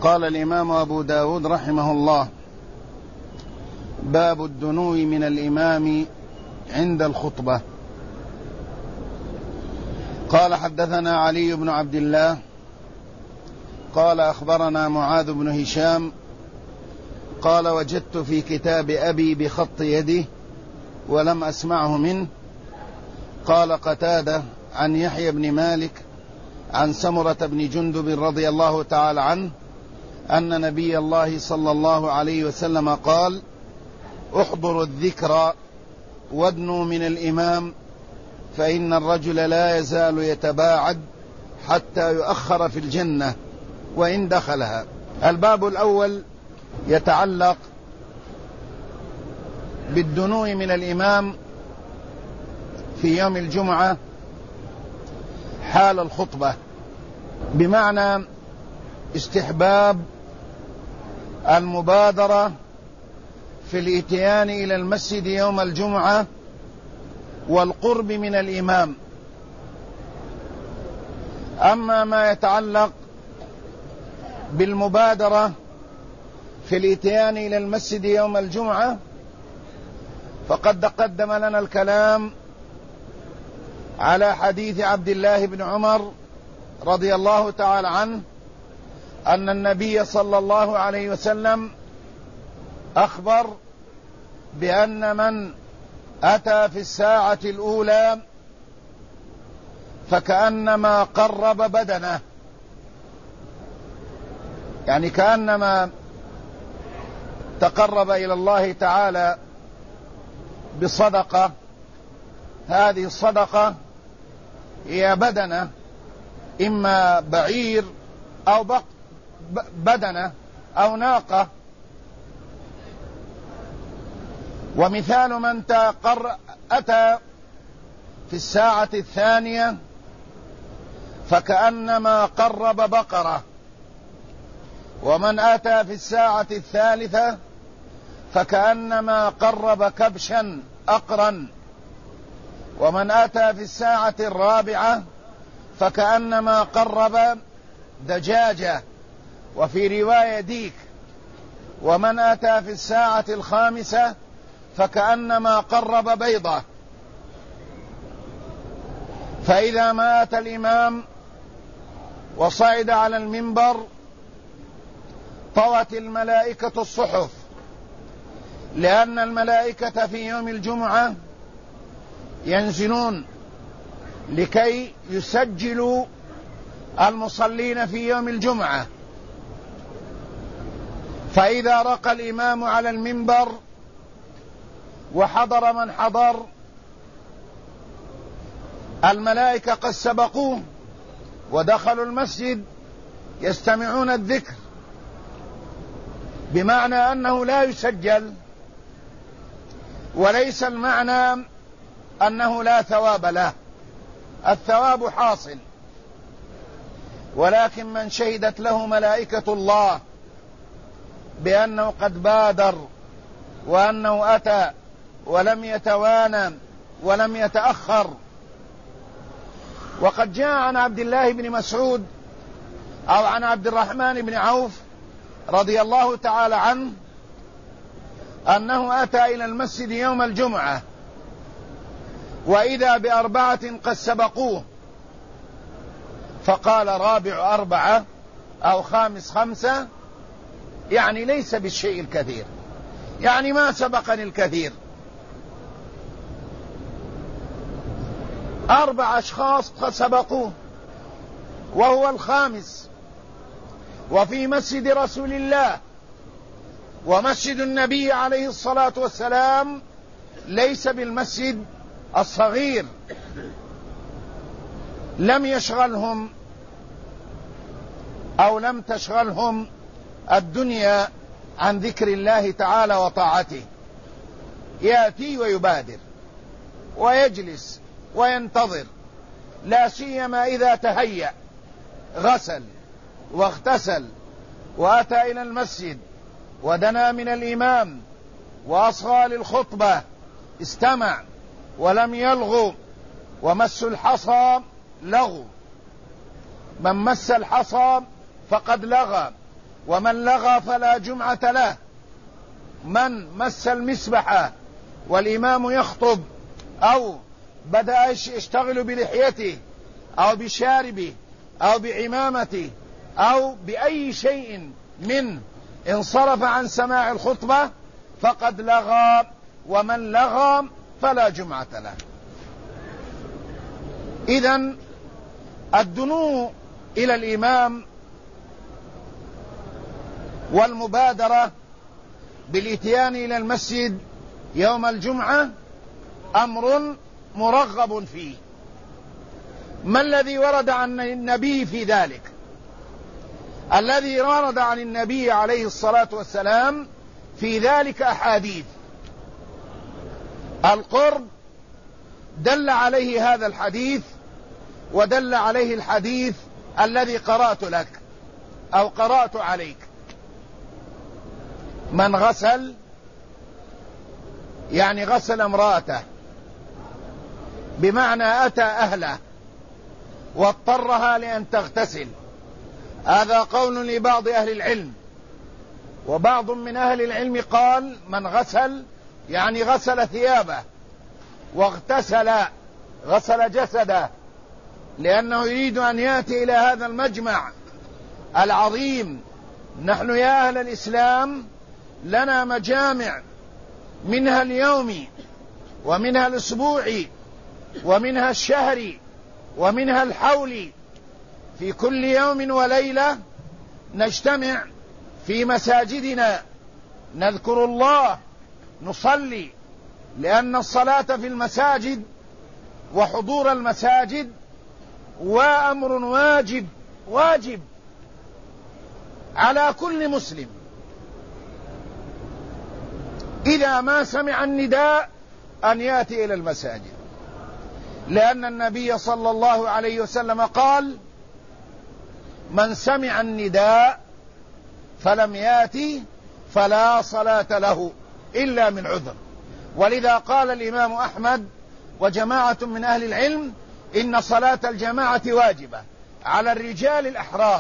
قال الإمام أبو داود رحمه الله: باب الدنو من الإمام عند الخطبة. قال: حدثنا علي بن عبد الله قال: أخبرنا معاذ بن هشام قال: وجدت في كتاب أبي بخط يده ولم أسمعه منه. قال قتادة عن يحيى بن مالك عن سمرة بن جندب رضي الله تعالى عنه أن نبي الله صلى الله عليه وسلم قال: احضروا الذكر وادنوا من الإمام، فإن الرجل لا يزال يتباعد حتى يؤخر في الجنة وإن دخلها. الباب الأول يتعلق بالدنو من الإمام في يوم الجمعة حال الخطبة، بمعنى استحباب المبادرة في الاتيان إلى المسجد يوم الجمعة والقرب من الإمام. أما ما يتعلق بالمبادرة في الاتيان إلى المسجد يوم الجمعة فقد تقدم لنا الكلام على حديث عبد الله بن عمر رضي الله تعالى عنه أن النبي صلى الله عليه وسلم أخبر بأن من أتى في الساعة الأولى فكأنما قرب بدنه، يعني كأنما تقرب إلى الله تعالى بصدقة. هذه الصدقة هي بدنة، إما بعير أو بدنة أو ناقة. ومثال من أتى في الساعة الثانية فكأنما قرب بقرة، ومن أتى في الساعة الثالثة فكأنما قرب كبشا أقرا، ومن أتى في الساعة الرابعة فكأنما قرب دجاجة، وفي رواية ديك، ومن أتى في الساعة الخامسة فكأنما قرب بيضة. فإذا مات الإمام وصعد على المنبر طوت الملائكة الصحف، لأن الملائكة في يوم الجمعة ينزلون لكي يسجلوا المصلين في يوم الجمعة. فإذا رقى الإمام على المنبر وحضر من حضر، الملائكة قد سبقوه ودخلوا المسجد يستمعون الذكر، بمعنى أنه لا يسجل، وليس المعنى أنه لا ثواب له، الثواب حاصل، ولكن من شهدت له ملائكة الله بأنه قد بادر وأنه أتى ولم يتوانى ولم يتأخر. وقد جاء عن عبد الله بن مسعود أو عن عبد الرحمن بن عوف رضي الله تعالى عنه أنه أتى إلى المسجد يوم الجمعة وإذا ب4 قد سبقوه، فقال: رابع 4 أو خامس 5، يعني ليس بالشيء الكثير، يعني ما سبقني الكثير. 4 أشخاص قد سبقوه وهو الخامس، وفي مسجد رسول الله، ومسجد النبي عليه الصلاة والسلام ليس بالمسجد الصغير. لم يشغلهم أو لم تشغلهم الدنيا عن ذكر الله تعالى وطاعته، يأتي ويبادر ويجلس وينتظر، لا سيما إذا تهيأ غسل واغتسل وأتى إلى المسجد ودنا من الإمام وأصغى للخطبة، استمع ولم يلغو. ومس الحصى لغو، من مس الحصى فقد لغى، ومن لغى فلا جمعة له. من مس المسبحة والإمام يخطب أو بدأ يشتغل بلحيته أو بشاربه أو بعمامته أو بأي شيء من انصرف عن سماع الخطبة فقد لغى، ومن لغى فلا جمعة له. إذن الدنو إلى الإمام والمبادرة بالإتيان إلى المسجد يوم الجمعة أمر مرغب فيه. ما الذي ورد عن النبي في ذلك؟ الذي ورد عن النبي عليه الصلاة والسلام في ذلك أحاديث. القرب دل عليه هذا الحديث، ودل عليه الحديث الذي قرأت لك أو قرأت عليك. من غسل يعني غسل امرأته، بمعنى أتى أهله واضطرها لأن تغتسل. هذا قول لبعض أهل العلم، وبعض من أهل العلم قال من غسل يعني غسل ثيابه واغتسل، غسل جسده، لأنه يريد أن يأتي إلى هذا المجمع العظيم. نحن يا أهل الإسلام لنا مجامع، منها اليومي ومنها الأسبوعي ومنها الشهري ومنها الحولي. في كل يوم وليلة نجتمع في مساجدنا نذكر الله، نصلي، لأن الصلاة في المساجد وحضور المساجد وأمر واجب على كل مسلم. إذا ما سمع النداء أن يأتي إلى المساجد، لأن النبي صلى الله عليه وسلم قال من سمع النداء فلم يأتي فلا صلاة له إلا من عذر. ولذا قال الإمام أحمد وجماعة من أهل العلم إن صلاة الجماعة واجبة على الرجال الأحرار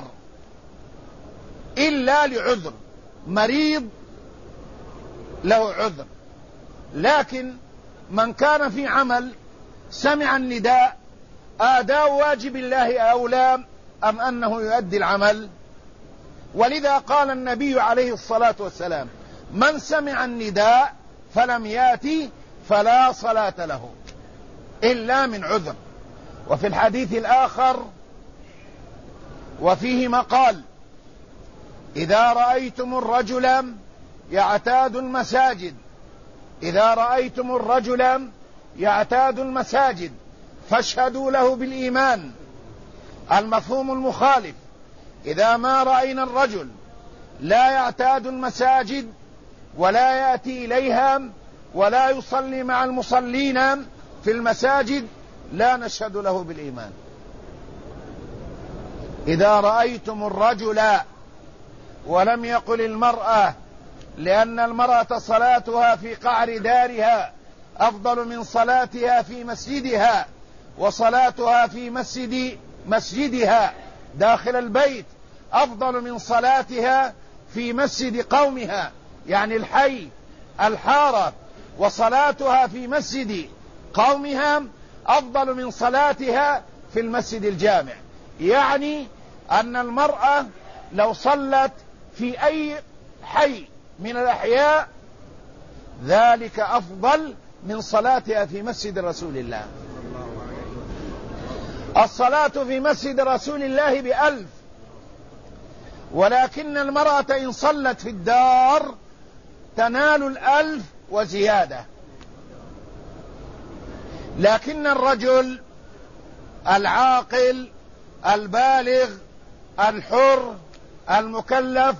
إلا لعذر، مريض له عذر. لكن من كان في عمل سمع النداء، أداء واجب الله أولى أم أنه يؤدي العمل؟ ولذا قال النبي عليه الصلاة والسلام من سمع النداء فلم يأتي فلا صلاة له إلا من عذر. وفي الحديث الآخر وفيه مقال إذا رأيتم الرجل يعتاد المساجد، إذا رأيتم الرجل يعتاد المساجد فاشهدوا له بالإيمان. المفهوم المخالف: إذا ما رأينا الرجل لا يعتاد المساجد ولا يأتي إليها ولا يصلي مع المصلين في المساجد لا نشهد له بالإيمان. إذا رأيتم الرجل، ولم يقل المرأة، لأن المرأة صلاتها في قعر دارها أفضل من صلاتها في مسجدها، وصلاتها في مسجدها داخل البيت أفضل من صلاتها في مسجد قومها، يعني الحي الحارة، وصلاتها في مسجد قومها أفضل من صلاتها في المسجد الجامع. يعني أن المرأة لو صلت في أي حي من الأحياء ذلك أفضل من صلاتها في مسجد رسول الله. الصلاة في مسجد رسول الله ب1000، ولكن المرأة إن صلت في الدار تنال 1000 وزيادة. لكن الرجل العاقل البالغ الحر المكلف،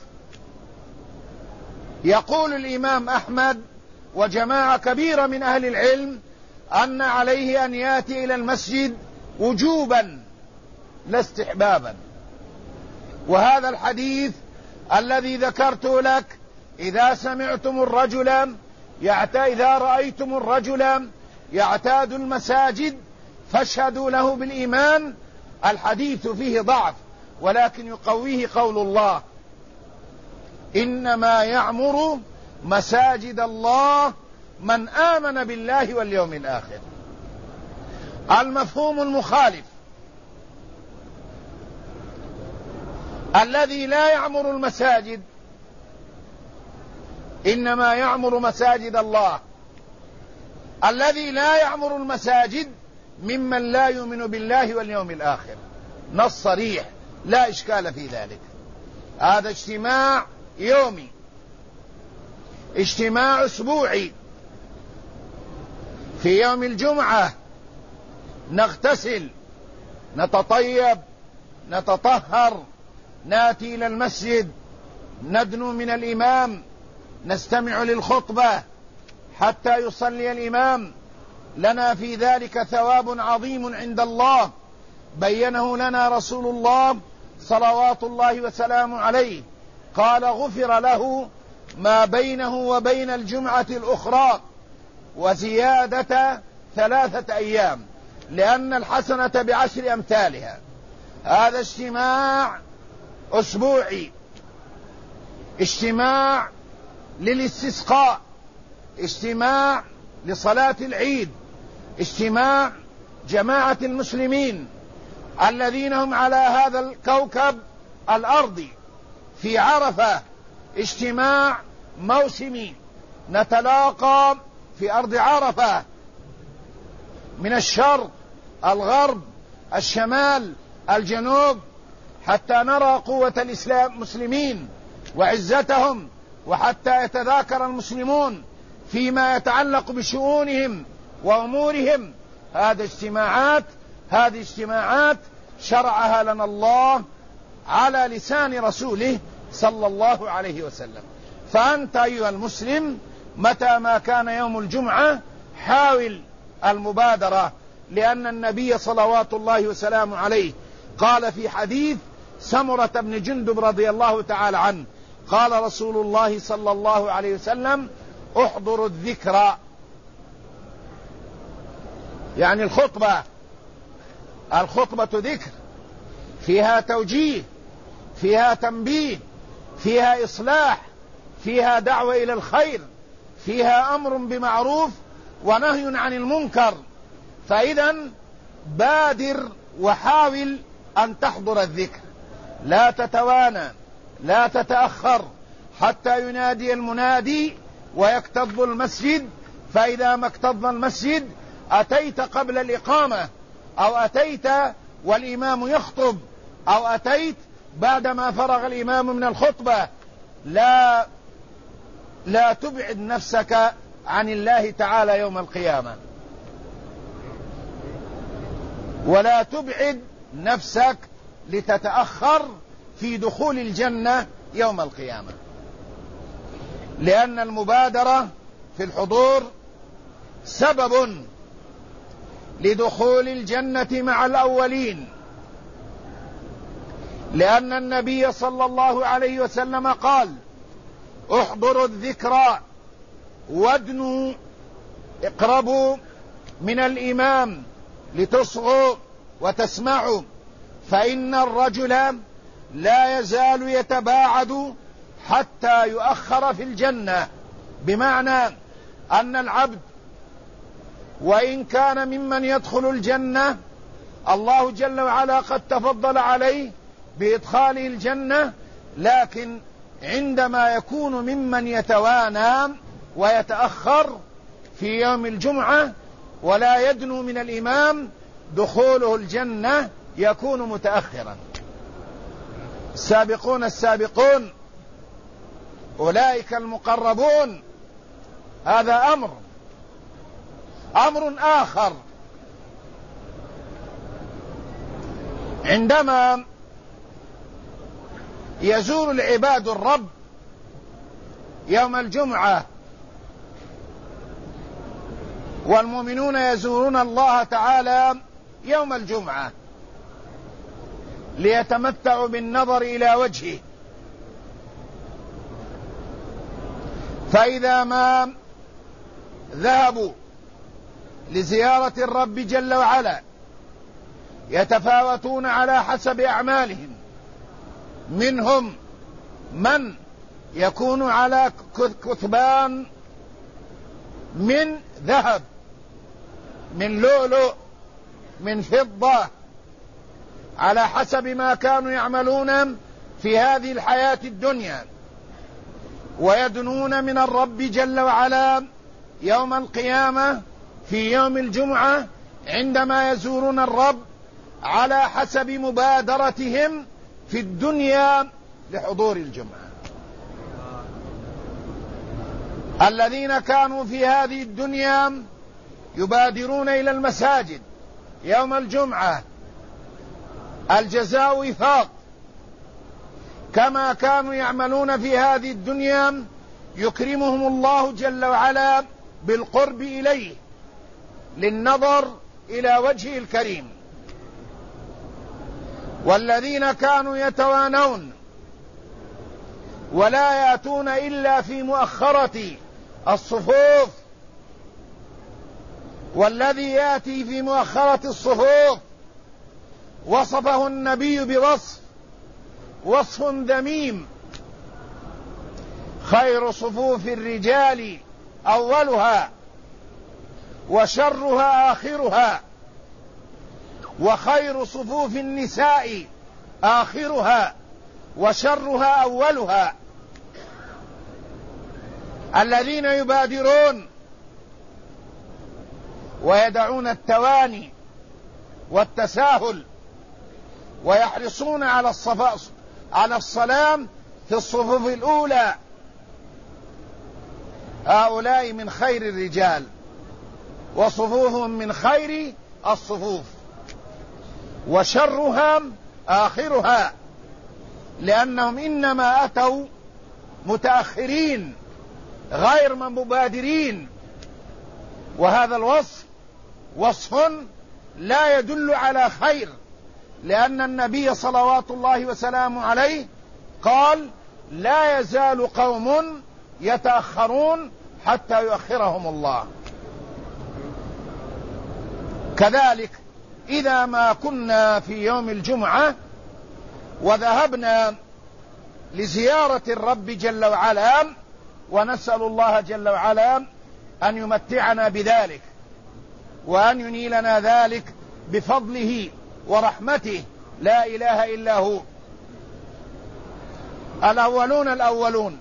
يقول الإمام أحمد وجماعة كبيرة من أهل العلم أن عليه أن يأتي إلى المسجد وجوبا لا استحبابا. وهذا الحديث الذي ذكرته لك إذا سمعتم الرجل إذا رأيتم الرجل يعتاد المساجد فاشهدوا له بالإيمان، الحديث فيه ضعف ولكن يقويه قول الله إنما يعمر مساجد الله من آمن بالله واليوم الآخر. المفهوم المخالف الذي لا يعمر المساجد إنما يعمر مساجد الله، الذي لا يعمر المساجد ممن لا يؤمن بالله واليوم الآخر. نص صريح لا إشكال في ذلك. هذا اجتماع يومي، اجتماع أسبوعي. في يوم الجمعة نغتسل، نتطيب، نتطهر، ناتي إلى المسجد، ندنو من الإمام، نستمع للخطبة حتى يصلي الإمام. لنا في ذلك ثواب عظيم عند الله بينه لنا رسول الله صلوات الله وسلامه عليه. قال: غفر له ما بينه وبين الجمعة الأخرى وزيادة 3 أيام، لأن الحسنة ب10 أمثالها. هذا اجتماع أسبوعي، اجتماع للاستسقاء، اجتماع لصلاة العيد، اجتماع جماعة المسلمين الذين هم على هذا الكوكب الأرضي في عرفة، اجتماع موسمي. نتلاقى في أرض عرفة من الشرق، الغرب، الشمال، الجنوب، حتى نرى قوة الإسلام المسلمين وعزتهم، وحتى يتذاكر المسلمون فيما يتعلق بشؤونهم وأمورهم. هذه اجتماعات شرعها لنا الله على لسان رسوله صلى الله عليه وسلم. فأنت أيها المسلم متى ما كان يوم الجمعة حاول المبادرة، لأن النبي صلوات الله وسلامه عليه قال في حديث سمرة بن جندب رضي الله تعالى عنه، قال رسول الله صلى الله عليه وسلم: احضروا الذكرى، يعني الخطبة ذكر، فيها توجيه، فيها تنبيه، فيها إصلاح، فيها دعوة إلى الخير، فيها أمر بمعروف ونهي عن المنكر. فإذا بادر وحاول أن تحضر الذكر، لا تتوانى، لا تتأخر حتى ينادي المنادي ويكتظ المسجد. فإذا ما اكتظ المسجد أتيت قبل الإقامة، أو أتيت والإمام يخطب، أو أتيت بعدما فرغ الإمام من الخطبة. لا تبعد نفسك عن الله تعالى يوم القيامة، ولا تبعد نفسك لتتأخر في دخول الجنة يوم القيامة، لأن المبادرة في الحضور سبب لدخول الجنة مع الأولين، لأن النبي صلى الله عليه وسلم قال: احضروا الذكرى وادنوا، اقربوا من الإمام لتصغوا وتسمعوا، فإن الرجل لا يزال يتباعد حتى يؤخر في الجنة. بمعنى أن العبد وإن كان ممن يدخل الجنة، الله جل وعلا قد تفضل عليه بإدخاله الجنة، لكن عندما يكون ممن يتوانى ويتأخر في يوم الجمعة ولا يدنو من الإمام، دخوله الجنة يكون متأخرا. السابقون السابقون أولئك المقربون. هذا أمر آخر، عندما يزور العباد الرب يوم الجمعة والمؤمنون يزورون الله تعالى يوم الجمعة ليتمتعوا بالنظر إلى وجهه، فإذا ما ذهبوا لزيارة الرب جل وعلا يتفاوتون على حسب أعمالهم. منهم من يكون على كثبان من ذهب، من لؤلؤ، من فضة، على حسب ما كانوا يعملون في هذه الحياة الدنيا، ويدنون من الرب جل وعلا يوم القيامة في يوم الجمعة عندما يزورون الرب على حسب مبادرتهم في الدنيا لحضور الجمعة. الذين كانوا في هذه الدنيا يبادرون إلى المساجد يوم الجمعة الجزاء وفاق، كما كانوا يعملون في هذه الدنيا يكرمهم الله جل وعلا بالقرب إليه للنظر إلى وجهه الكريم. والذين كانوا يتوانون ولا يأتون إلا في مؤخرة الصفوف، والذي يأتي في مؤخرة الصفوف وصفه النبي وصف ذميم: خير صفوف الرجال أولها وشرها آخرها، وخير صفوف النساء آخرها وشرها أولها. الذين يبادرون ويدعون التواني والتساهل ويحرصون على الصلاة في الصفوف الأولى، هؤلاء من خير الرجال وصفوفهم من خير الصفوف، وشرها آخرها، لأنهم إنما أتوا متأخرين غير مبادرين. وهذا الوصف وصف لا يدل على خير، لأن النبي صلوات الله وسلامه عليه قال: لا يزال قوم يتأخرون حتى يؤخرهم الله. كذلك إذا ما كنا في يوم الجمعة وذهبنا لزيارة الرب جل وعلا، ونسأل الله جل وعلا أن يمتعنا بذلك وأن ينيلنا ذلك بفضله ورحمته، لا إله إلا هو. الأولون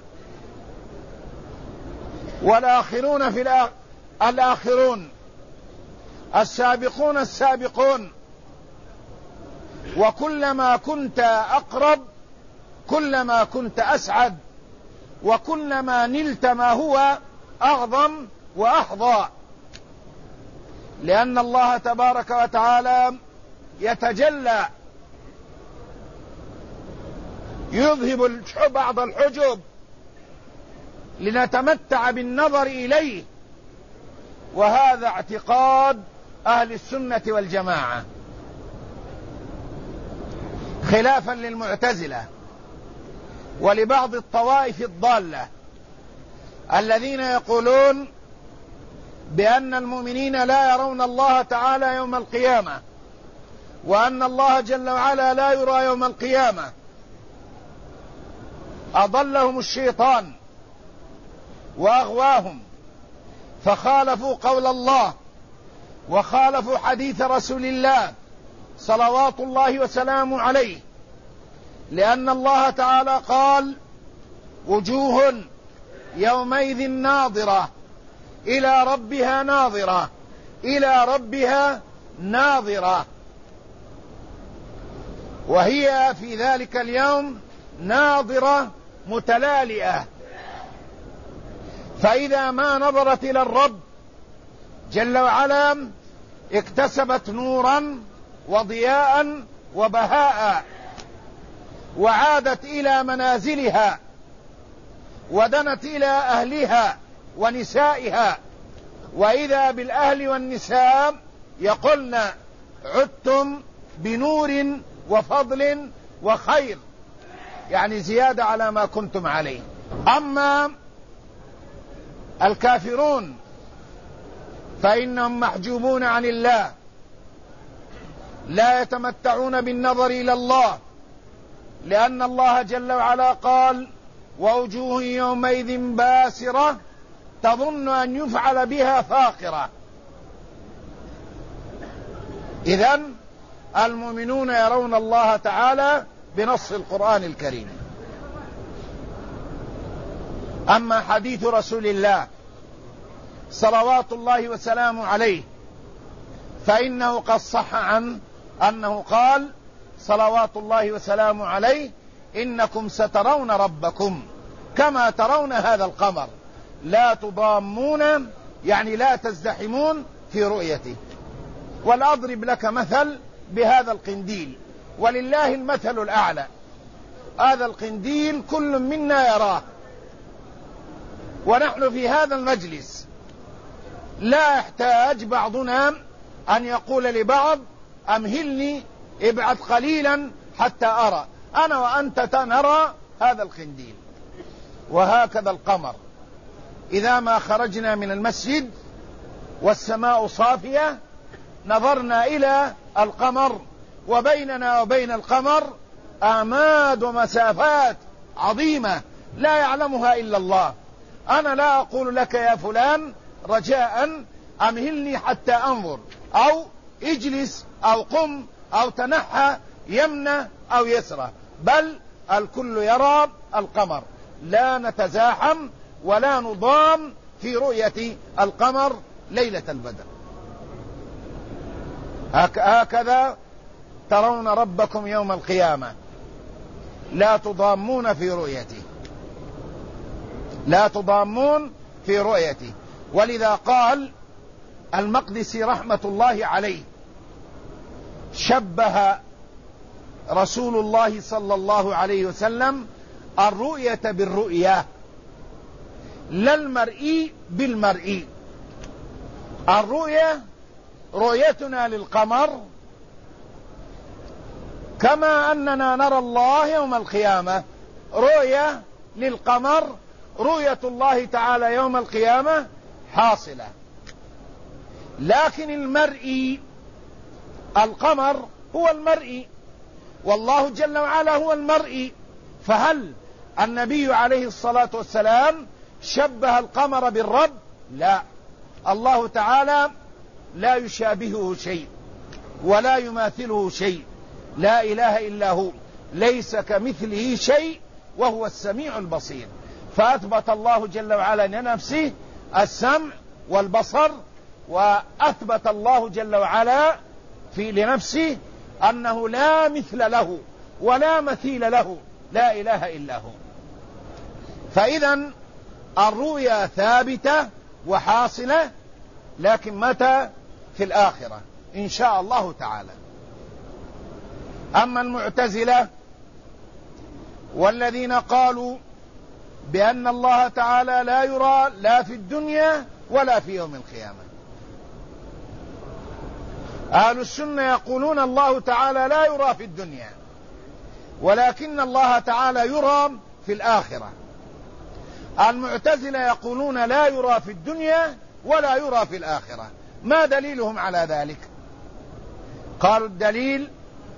والآخرون في الآخرون، السابقون السابقون. وكلما كنت أقرب كلما كنت أسعد، وكلما نلت ما هو أعظم وأحظى، لأن الله تبارك وتعالى يتجلى، يذهب بعض الحجب لنتمتع بالنظر إليه. وهذا اعتقاد أهل السنة والجماعة، خلافا للمعتزلة ولبعض الطوائف الضالة الذين يقولون بأن المؤمنين لا يرون الله تعالى يوم القيامة، وأن الله جل وعلا لا يرى يوم القيامة. أضلهم الشيطان وأغواهم، فخالفوا قول الله وخالفوا حديث رسول الله صلوات الله وسلامه عليه، لأن الله تعالى قال: وجوه يومئذ ناظرة إلى ربها ناظرة إلى ربها ناظرة، وهي في ذلك اليوم ناظرة متلالئة. فإذا ما نظرت إلى الرب جل وعلا اكتسبت نورا وضياء وبهاء، وعادت إلى منازلها ودنت إلى أهلها ونسائها، وإذا بالأهل والنساء يقولن: عدتم بنور وفضل وخير، يعني زيادة على ما كنتم عليه. أما الكافرون فإنهم محجوبون عن الله، لا يتمتعون بالنظر إلى الله، لأن الله جل وعلا قال: ووجوه يومئذ باسرة تظن أن يفعل بها فاقرة. إذن المؤمنون يرون الله تعالى بنص القرآن الكريم. أما حديث رسول الله صلوات الله وسلامه عليه فإنه قد صح عنه أنه قال صلوات الله وسلامه عليه: إنكم سترون ربكم كما ترون هذا القمر لا تضامون، يعني لا تزدحمون في رؤيته. والأضرب لك مثل بهذا القنديل، ولله المثل الأعلى. هذا القنديل كل منا يراه، ونحن في هذا المجلس لا يحتاج بعضنا أن يقول لبعض: أمهلني، ابعد قليلا حتى أرى. أنا وأنت نرى هذا القنديل. وهكذا القمر، إذا ما خرجنا من المسجد والسماء صافية نظرنا إلى القمر، وبيننا وبين القمر آماد ومسافات عظيمة لا يعلمها إلا الله. أنا لا أقول لك يا فلان رجاء أمهلني حتى أنظر، أو اجلس أو قم أو تنحى يمنى أو يسرى، بل الكل يرى القمر، لا نتزاحم ولا نضام في رؤية القمر ليلة البدر. هكذا ترون ربكم يوم القيامة، لا تضامون في رؤيته، لا تضامون في رؤيته. ولذا قال المقدسي رحمة الله عليه: شبه رسول الله صلى الله عليه وسلم الرؤية بالرؤية، لا المرئي بالمرئي. الرؤية رؤيتنا للقمر كما أننا نرى الله يوم القيامة، رؤية للقمر، رؤية الله تعالى يوم القيامة حاصلة. لكن المرئي، القمر هو المرئي، والله جل وعلا هو المرئي. فهل النبي عليه الصلاة والسلام شبه القمر بالرب؟ لا، الله تعالى لا يشابهه شيء ولا يماثله شيء، لا إله إلا هو، ليس كمثله شيء وهو السميع البصير. فأثبت الله جل وعلا لنفسه السمع والبصر، وأثبت الله جل وعلا لنفسه أنه لا مثل له ولا مثيل له، لا إله إلا هو. فإذا الرؤيا ثابتة وحاصلة، لكن متى؟ في الآخرة إن شاء الله تعالى. أما المعتزلة والذين قالوا بأن الله تعالى لا يرى لا في الدنيا ولا في يوم القيامة، أهل السنة يقولون الله تعالى لا يرى في الدنيا، ولكن الله تعالى يرى في الآخرة. المعتزلة يقولون لا يرى في الدنيا ولا يرى في الآخرة. ما دليلهم على ذلك؟ قالوا الدليل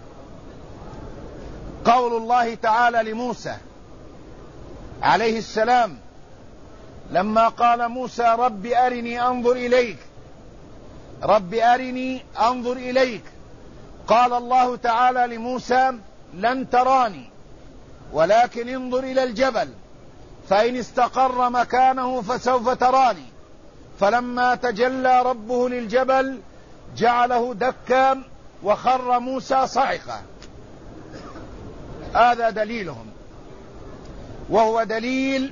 قول الله تعالى لموسى عليه السلام لما قال موسى: رب أرني أنظر إليك، رب أرني أنظر إليك. قال الله تعالى لموسى: لن تراني ولكن انظر إلى الجبل فإن استقر مكانه فسوف تراني. فلما تجلى ربه للجبل جعله دكا وخر موسى صعقا. هذا دليلهم، وهو دليل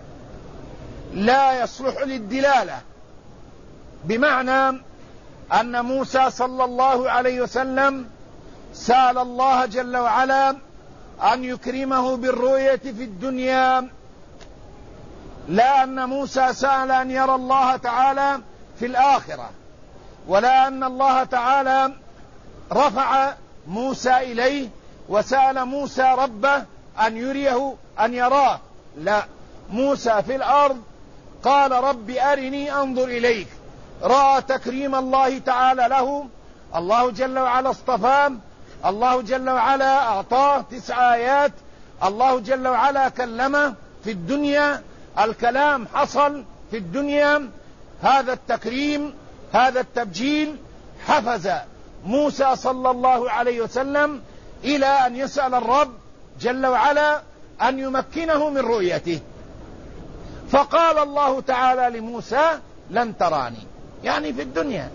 لا يصلح للدلالة، بمعنى أن موسى صلى الله عليه وسلم سأل الله جل وعلا أن يكرمه بالرؤية في الدنيا، لا أن موسى سأل أن يرى الله تعالى في الآخرة، ولا أن الله تعالى رفع موسى إليه وسأل موسى ربه أن يريه أن يراه. لا، موسى في الأرض قال: رب أرني أنظر إليك. رأى تكريم الله تعالى له، الله جل وعلا اصطفاه، الله جل وعلا أعطاه 9 آيات، الله جل وعلا كلمه، في الدنيا، الكلام حصل في الدنيا، هذا التكريم، هذا التبجيل حفز موسى صلى الله عليه وسلم إلى أن يسأل الرب جل وعلا أن يمكنه من رؤيته. فقال الله تعالى لموسى: لن تراني، يعني في الدنيا،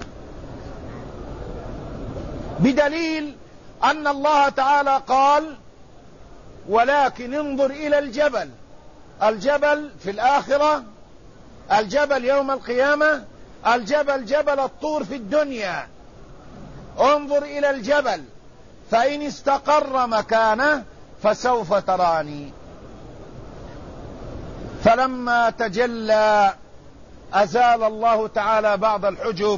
بدليل أن الله تعالى قال: ولكن انظر إلى الجبل. الجبل في الآخرة، الجبل يوم القيامة، الجبل جبل الطور في الدنيا. انظر إلى الجبل فإن استقر مكانه فسوف تراني. فلما تجلى أزال الله تعالى بعض الحجب،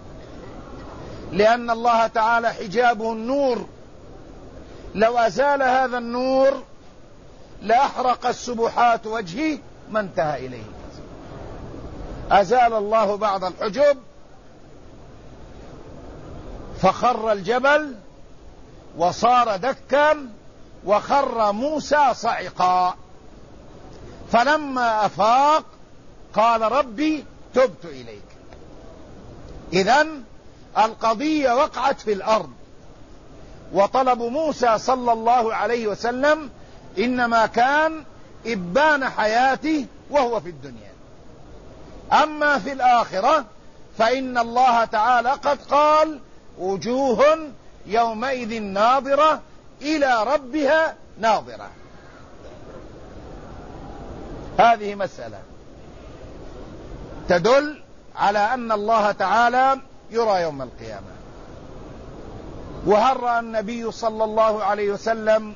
لأن الله تعالى حجابه النور، لو أزال هذا النور لأحرق السبحات وجهه ما انتهى إليه. أزال الله بعض الحجب فخر الجبل وصار دكا، وخر موسى صعقا. فلما أفاق قال: ربي تبت إليك. إذن القضية وقعت في الأرض، وطلب موسى صلى الله عليه وسلم إنما كان إبان حياته وهو في الدنيا. أما في الآخرة فإن الله تعالى قد قال: وجوه يومئذ ناظرة إلى ربها ناظرة. هذه مسألة تدل على أن الله تعالى يرى يوم القيامة. وهل رأى النبي صلى الله عليه وسلم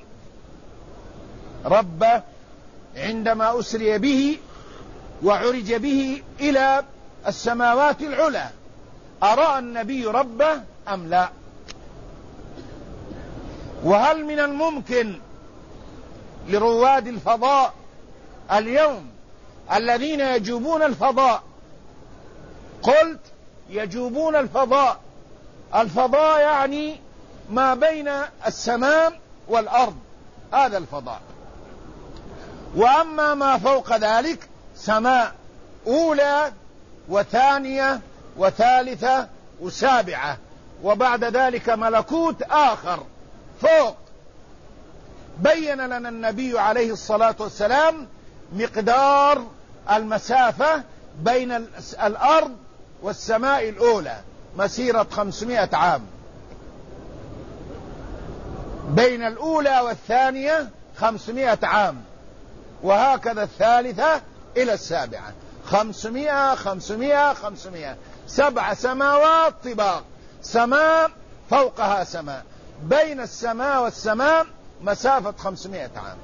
ربه عندما أسري به وعرج به إلى السماوات العلى؟ أرى النبي ربه أم لا؟ وهل من الممكن لرواد الفضاء اليوم الذين يجوبون الفضاء، قلت يجوبون الفضاء، الفضاء يعني ما بين السماء والأرض، هذا الفضاء. وأما ما فوق ذلك سماء أولى وثانية وثالثة وسابعة، وبعد ذلك ملكوت آخر فوق. بين لنا النبي عليه الصلاة والسلام مقدار المسافة بين الأرض والسماء الأولى، مسيرة 500 عام. بين الأولى والثانية 500 عام، وهكذا الثالثة إلى السابعة 500 500 500، 7 سماوات طباق، سماء فوقها سماء، بين السماء والسماء مسافة 500 عام.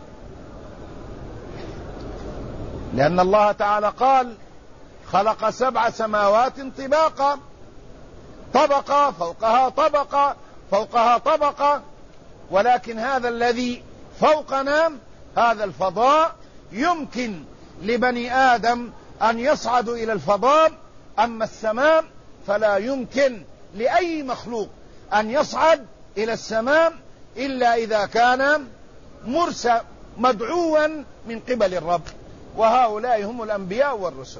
لأن الله تعالى قال: خلق 7 سماوات طباقا، طبقة فوقها طبقة فوقها طبقة. ولكن هذا الذي فوقنا، هذا الفضاء، يمكن لبني آدم أن يصعدوا إلى الفضاء، أما السماء فلا يمكن لأي مخلوق أن يصعد إلى السماء إلا إذا كان مرسى مدعوا من قبل الرب، وهؤلاء هم الأنبياء والرسل.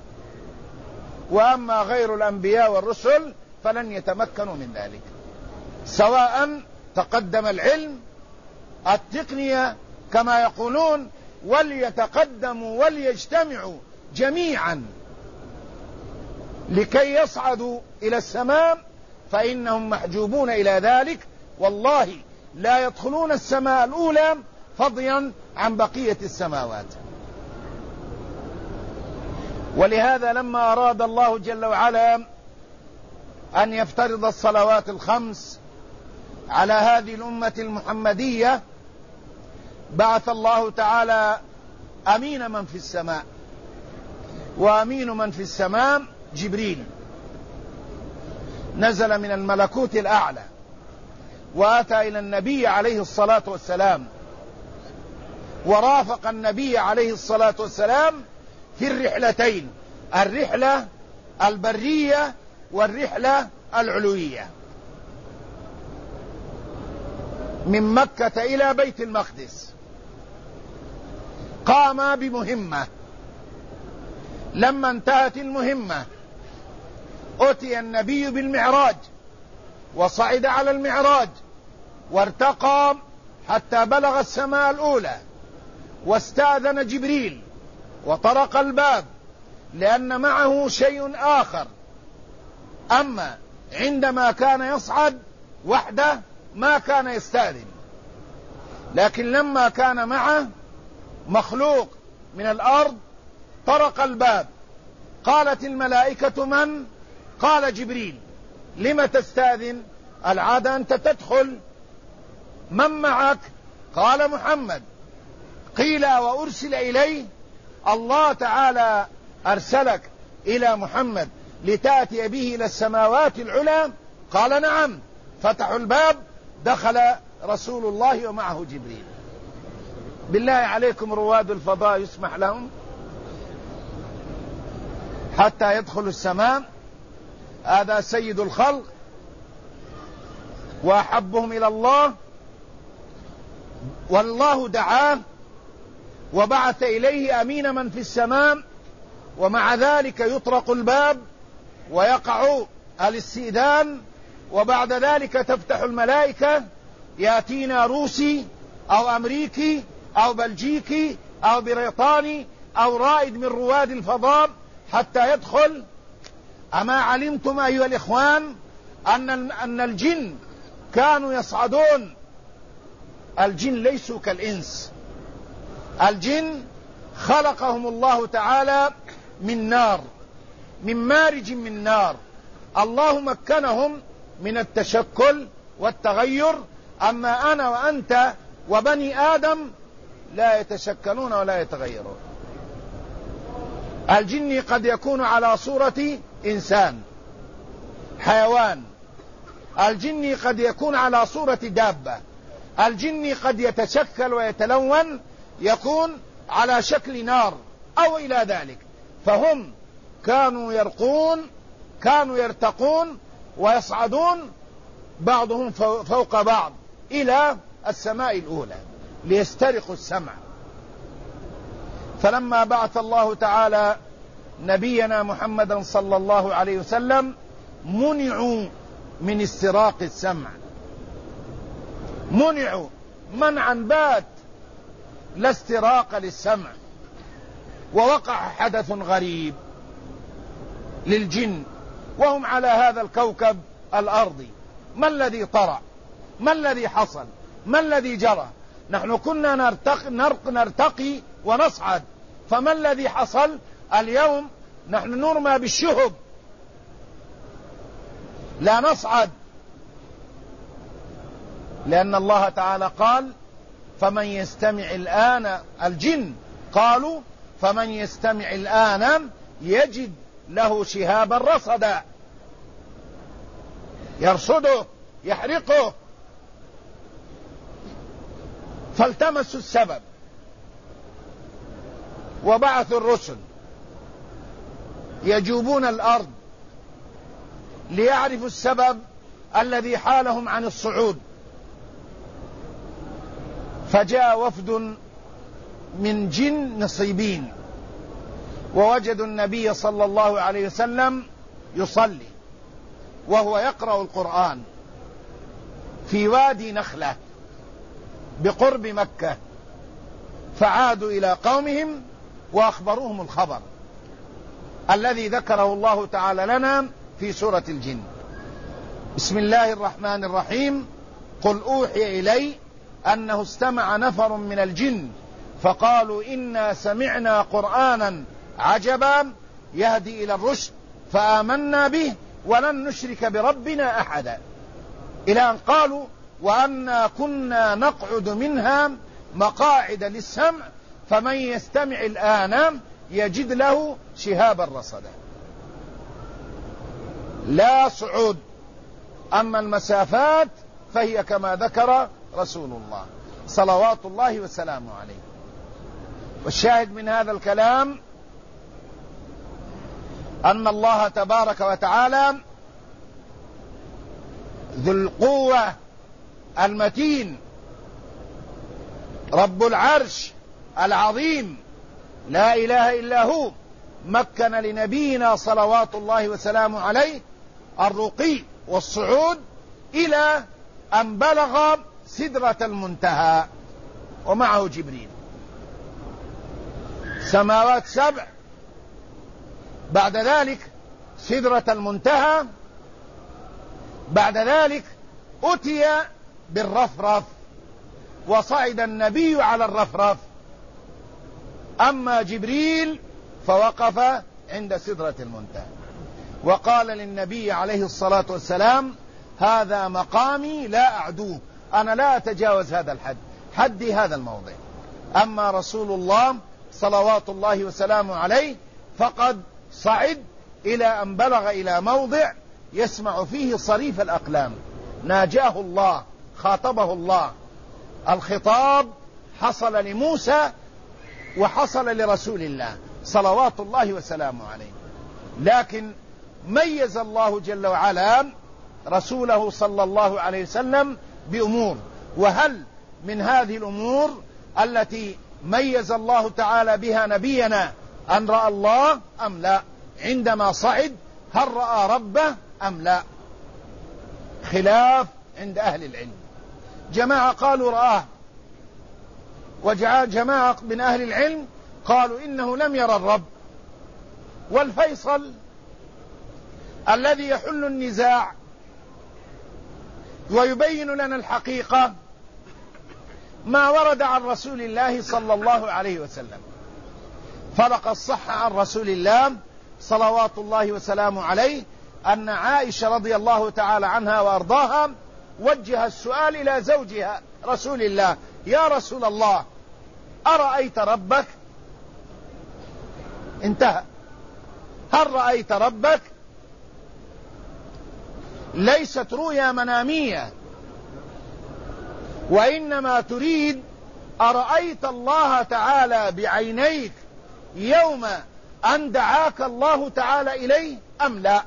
وأما غير الأنبياء والرسل فلن يتمكنوا من ذلك، سواء تقدم العلم، التقنية كما يقولون، وليتقدموا وليجتمعوا جميعا لكي يصعدوا إلى السماء، فإنهم محجوبون إلى ذلك. والله لا يدخلون السماء الأولى فضلا عن بقية السماوات. ولهذا لما أراد الله جل وعلا أن يفترض الصلوات الخمس على هذه الأمة المحمدية، بعث الله تعالى أمين من في السماء، وأمين من في السماء جبريل، نزل من الملكوت الأعلى وأتى إلى النبي عليه الصلاة والسلام، ورافق النبي عليه الصلاة والسلام في الرحلتين، الرحلة البرية والرحلة العلوية، من مكة إلى بيت المقدس. قام بمهمة. لما انتهت المهمة أتي النبي بالمعراج وصعد على المعراج وارتقى حتى بلغ السماء الأولى، واستأذن جبريل وطرق الباب لأن معه شيء آخر. أما عندما كان يصعد وحده ما كان يستأذن، لكن لما كان معه مخلوق من الأرض طرق الباب. قالت الملائكة: من؟ قال: جبريل. لم تستأذن؟ العادة أنت تدخل. من معك؟ قال: محمد. قيل: وأرسل إليه؟ الله تعالى أرسلك إلى محمد لتأتي به إلى السماوات العلى؟ قال: نعم. فتحوا الباب، دخل رسول الله ومعه جبريل. بالله عليكم رواد الفضاء يسمح لهم حتى يدخلوا السماء؟ هذا سيد الخلق وأحبهم إلى الله، والله دعاه وبعث إليه أمين من في السماء، ومع ذلك يطرق الباب ويقع الاستئذان، وبعد ذلك تفتح الملائكة، يأتينا روسي أو أمريكي أو بلجيكي أو بريطاني أو رائد من رواد الفضاء حتى يدخل. أما علمتم أيها الإخوان أن الجن كانوا يصعدون؟ الجن ليسوا كالإنس. الجن خلقهم الله تعالى من نار، من مارج من نار. الله مكنهم من التشكل والتغير، أما أنا وأنت وبني آدم لا يتشكلون ولا يتغيرون. الجن قد يكون على صورة إنسان حيوان، الجن قد يكون على صورة دابة، الجن قد يتشكل ويتلون يكون على شكل نار أو إلى ذلك. فهم كانوا يرتقون ويصعدون بعضهم فوق بعض إلى السماء الأولى ليسترقوا السمع. فلما بعث الله تعالى نبينا محمدا صلى الله عليه وسلم منعوا من استراق السمع، منعوا منعا بات، لا استراق للسمع. ووقع حدث غريب للجن وهم على هذا الكوكب الأرضي. ما الذي طرأ؟ ما الذي حصل؟ ما الذي جرى؟ نحن كنا نرتقي ونصعد، فما الذي حصل؟ اليوم نحن نرمى بالشهب، لا نصعد، لأن الله تعالى قال: فمن يستمع الآن، الجن قالوا: فمن يستمع الآن يجد له شهابا رصدا، يرصده يحرقه. فالتمسوا السبب وبعثوا الرسل يجوبون الأرض ليعرفوا السبب الذي حالهم عن الصعود. فجاء وفد من جن نصيبين ووجدوا النبي صلى الله عليه وسلم يصلي وهو يقرأ القرآن في وادي نخلة بقرب مكة، فعادوا إلى قومهم وأخبروهم الخبر الذي ذكره الله تعالى لنا في سورة الجن. بسم الله الرحمن الرحيم: قل أوحي إلي أنه استمع نفر من الجن فقالوا إنا سمعنا قرآنا عجبا يهدي إلى الرشد فآمنا به ولن نشرك بربنا أحدا، إلى أن قالوا: وأنا كنا نقعد منها مقاعد للسمع فمن يستمع الآن يجد له شهابا رصدا. لا صعود، أما المسافات فهي كما ذكر رسول الله صلوات الله وسلامه عليه. والشاهد من هذا الكلام أن الله تبارك وتعالى ذو القوة المتين رب العرش العظيم لا إله إلا هو مكن لنبينا صلوات الله وسلامه عليه الرقي والصعود إلى أن بلغ سدرة المنتهى ومعه جبريل. سماوات 7، بعد ذلك سدرة المنتهى، بعد ذلك أتي بالرفرف وصعد النبي على الرفرف، أما جبريل فوقف عند سدرة المنتهى وقال للنبي عليه الصلاة والسلام: هذا مقامي لا أعدوه، أنا لا أتجاوز هذا الحد، حدي هذا الموضع. أما رسول الله صلوات الله وسلامه عليه فقد صعد إلى أن بلغ إلى موضع يسمع فيه صريف الأقلام، ناجاه الله، خاطبه الله. الخطاب حصل لموسى وحصل لرسول الله صلوات الله وسلامه عليه، لكن ميز الله جل وعلا رسوله صلى الله عليه وسلم بأمور. وهل من هذه الأمور التي ميز الله تعالى بها نبينا أن رأى الله أم لا؟ عندما صعد هل رأى ربه أم لا؟ خلاف عند أهل العلم. جماعة قالوا رآه، وجماعة من أهل العلم قالوا إنه لم يرى الرب. والفيصل الذي يحل النزاع ويبين لنا الحقيقة ما ورد عن رسول الله صلى الله عليه وسلم. فلقد صح عن رسول الله صلوات الله وسلامه عليه أن عائشة رضي الله تعالى عنها وأرضاها وجه السؤال إلى زوجها رسول الله: يا رسول الله، أرأيت ربك؟ انتهى. هل رأيت ربك؟ ليست رؤيا منامية، وإنما تريد أرأيت الله تعالى بعينيك يوم أن دعاك الله تعالى إليه أم لا؟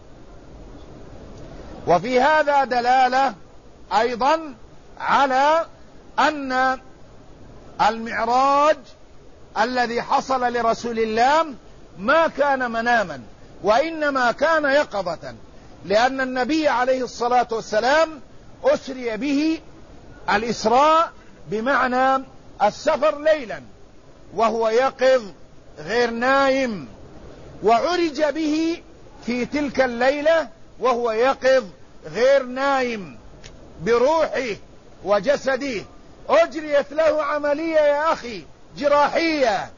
وفي هذا دلالة أيضا على أن المعراج الذي حصل لرسول الله ما كان مناما، وإنما كان يقظة، لأن النبي عليه الصلاة والسلام أسري به الإسراء بمعنى السفر ليلا وهو يقظ غير نايم، وعرج به في تلك الليلة وهو يقظ غير نايم بروحه وجسده. أجريت له عملية يا أخي جراحية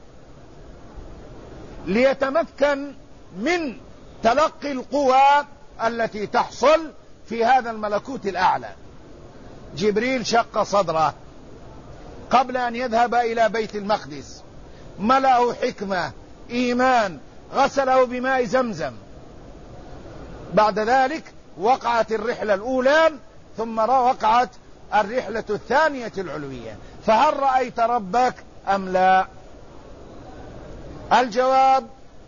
ليتمكن من تلقي القوى التي تحصل في هذا الملكوت الأعلى. جبريل شق صدره قبل أن يذهب إلى بيت المقدس، ملأه حكمة إيمان، غسله بماء زمزم. بعد ذلك وقعت الرحلة الأولى، ثم وقعت الرحلة الثانية العلوية. فهل رأيت ربك أم لا؟ الجواب: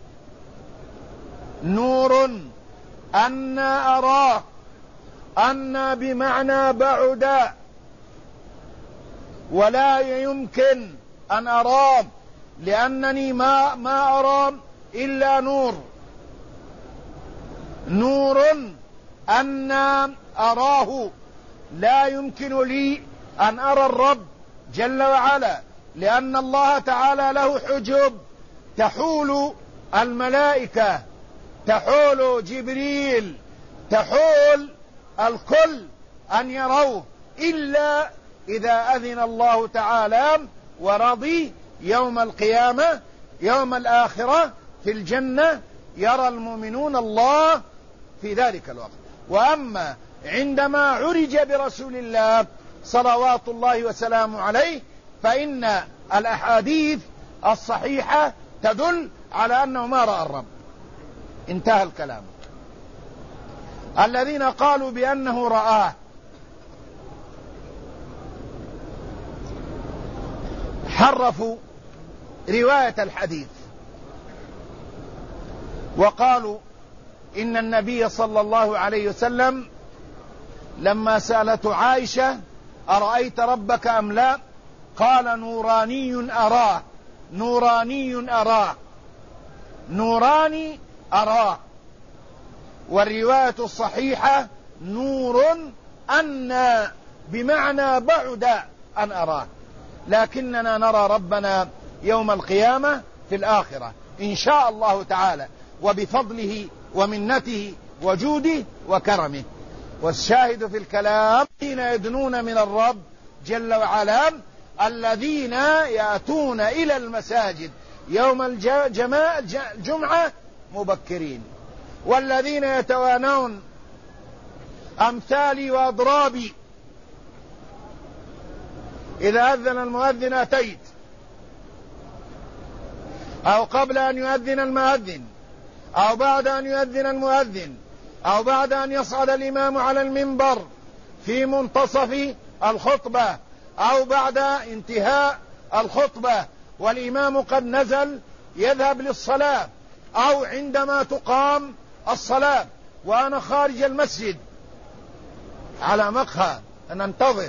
نور أنا أراه، أنا بمعنى بعد، ولا يمكن أن أراه لأنني ما أرى إلا نور. نور أنا أراه، لا يمكن لي أن أرى الرب جل وعلا، لأن الله تعالى له حجب تحول الملائكة، تحول جبريل، تحول الكل أن يروه، إلا إذا أذن الله تعالى ورضي يوم القيامة، يوم الآخرة في الجنة، يرى المؤمنون الله في ذلك الوقت. وأما عندما عرج برسول الله صلوات الله وسلامه عليه فإن الأحاديث الصحيحة تدل على أنه ما رأى الرب. انتهى الكلام. الذين قالوا بأنه رآه حرفوا رواية الحديث وقالوا إن النبي صلى الله عليه وسلم لما سألته عائشة: أرأيت ربك أم لا؟ قال نوراني أراه، نوراني أراه، نوراني أراه. والرواية الصحيحة نور أن بمعنى بعد أن أراه، لكننا نرى ربنا يوم القيامة في الآخرة إن شاء الله تعالى، وبفضله ومنته وجوده وكرمه. والشاهد في الكلام الذين يدنون من الرب جل وعلا الذين يأتون إلى المساجد يوم الجمعة مبكرين، والذين يتوانون أمثالي وأضرابي إذا أذن المؤذن أتيت، أو قبل أن يؤذن المؤذن، أو بعد أن يؤذن المؤذن، أو بعد أن يصعد الإمام على المنبر في منتصف الخطبة، أو بعد انتهاء الخطبة والإمام قد نزل يذهب للصلاة، أو عندما تقام الصلاة وأنا خارج المسجد على مقهى أن أنتظر،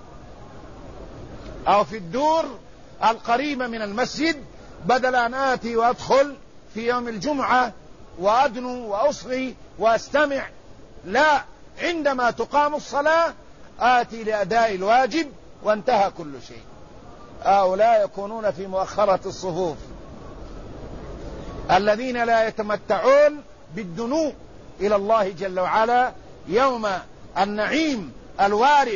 أو في الدور القريبة من المسجد، بدل أن آتي وأدخل في يوم الجمعة وأدنو وأصغي وأستمع، لا، عندما تقام الصلاة آتي لأداء الواجب وانتهى كل شيء. هؤلاء يكونون في مؤخرة الصفوف، الذين لا يتمتعون بالدنو إلى الله جل وعلا يوم النعيم الوارث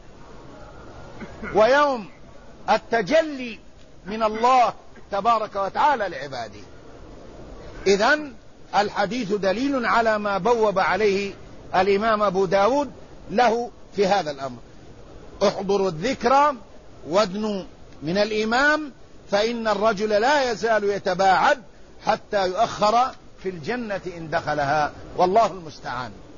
ويوم التجلي من الله تبارك وتعالى لعباده. إذن الحديث دليل على ما بوب عليه الإمام أبو داود له في هذا الأمر: احضروا الذكرى وادنوا من الإمام، فإن الرجل لا يزال يتباعد حتى يؤخر في الجنة إن دخلها، والله المستعان.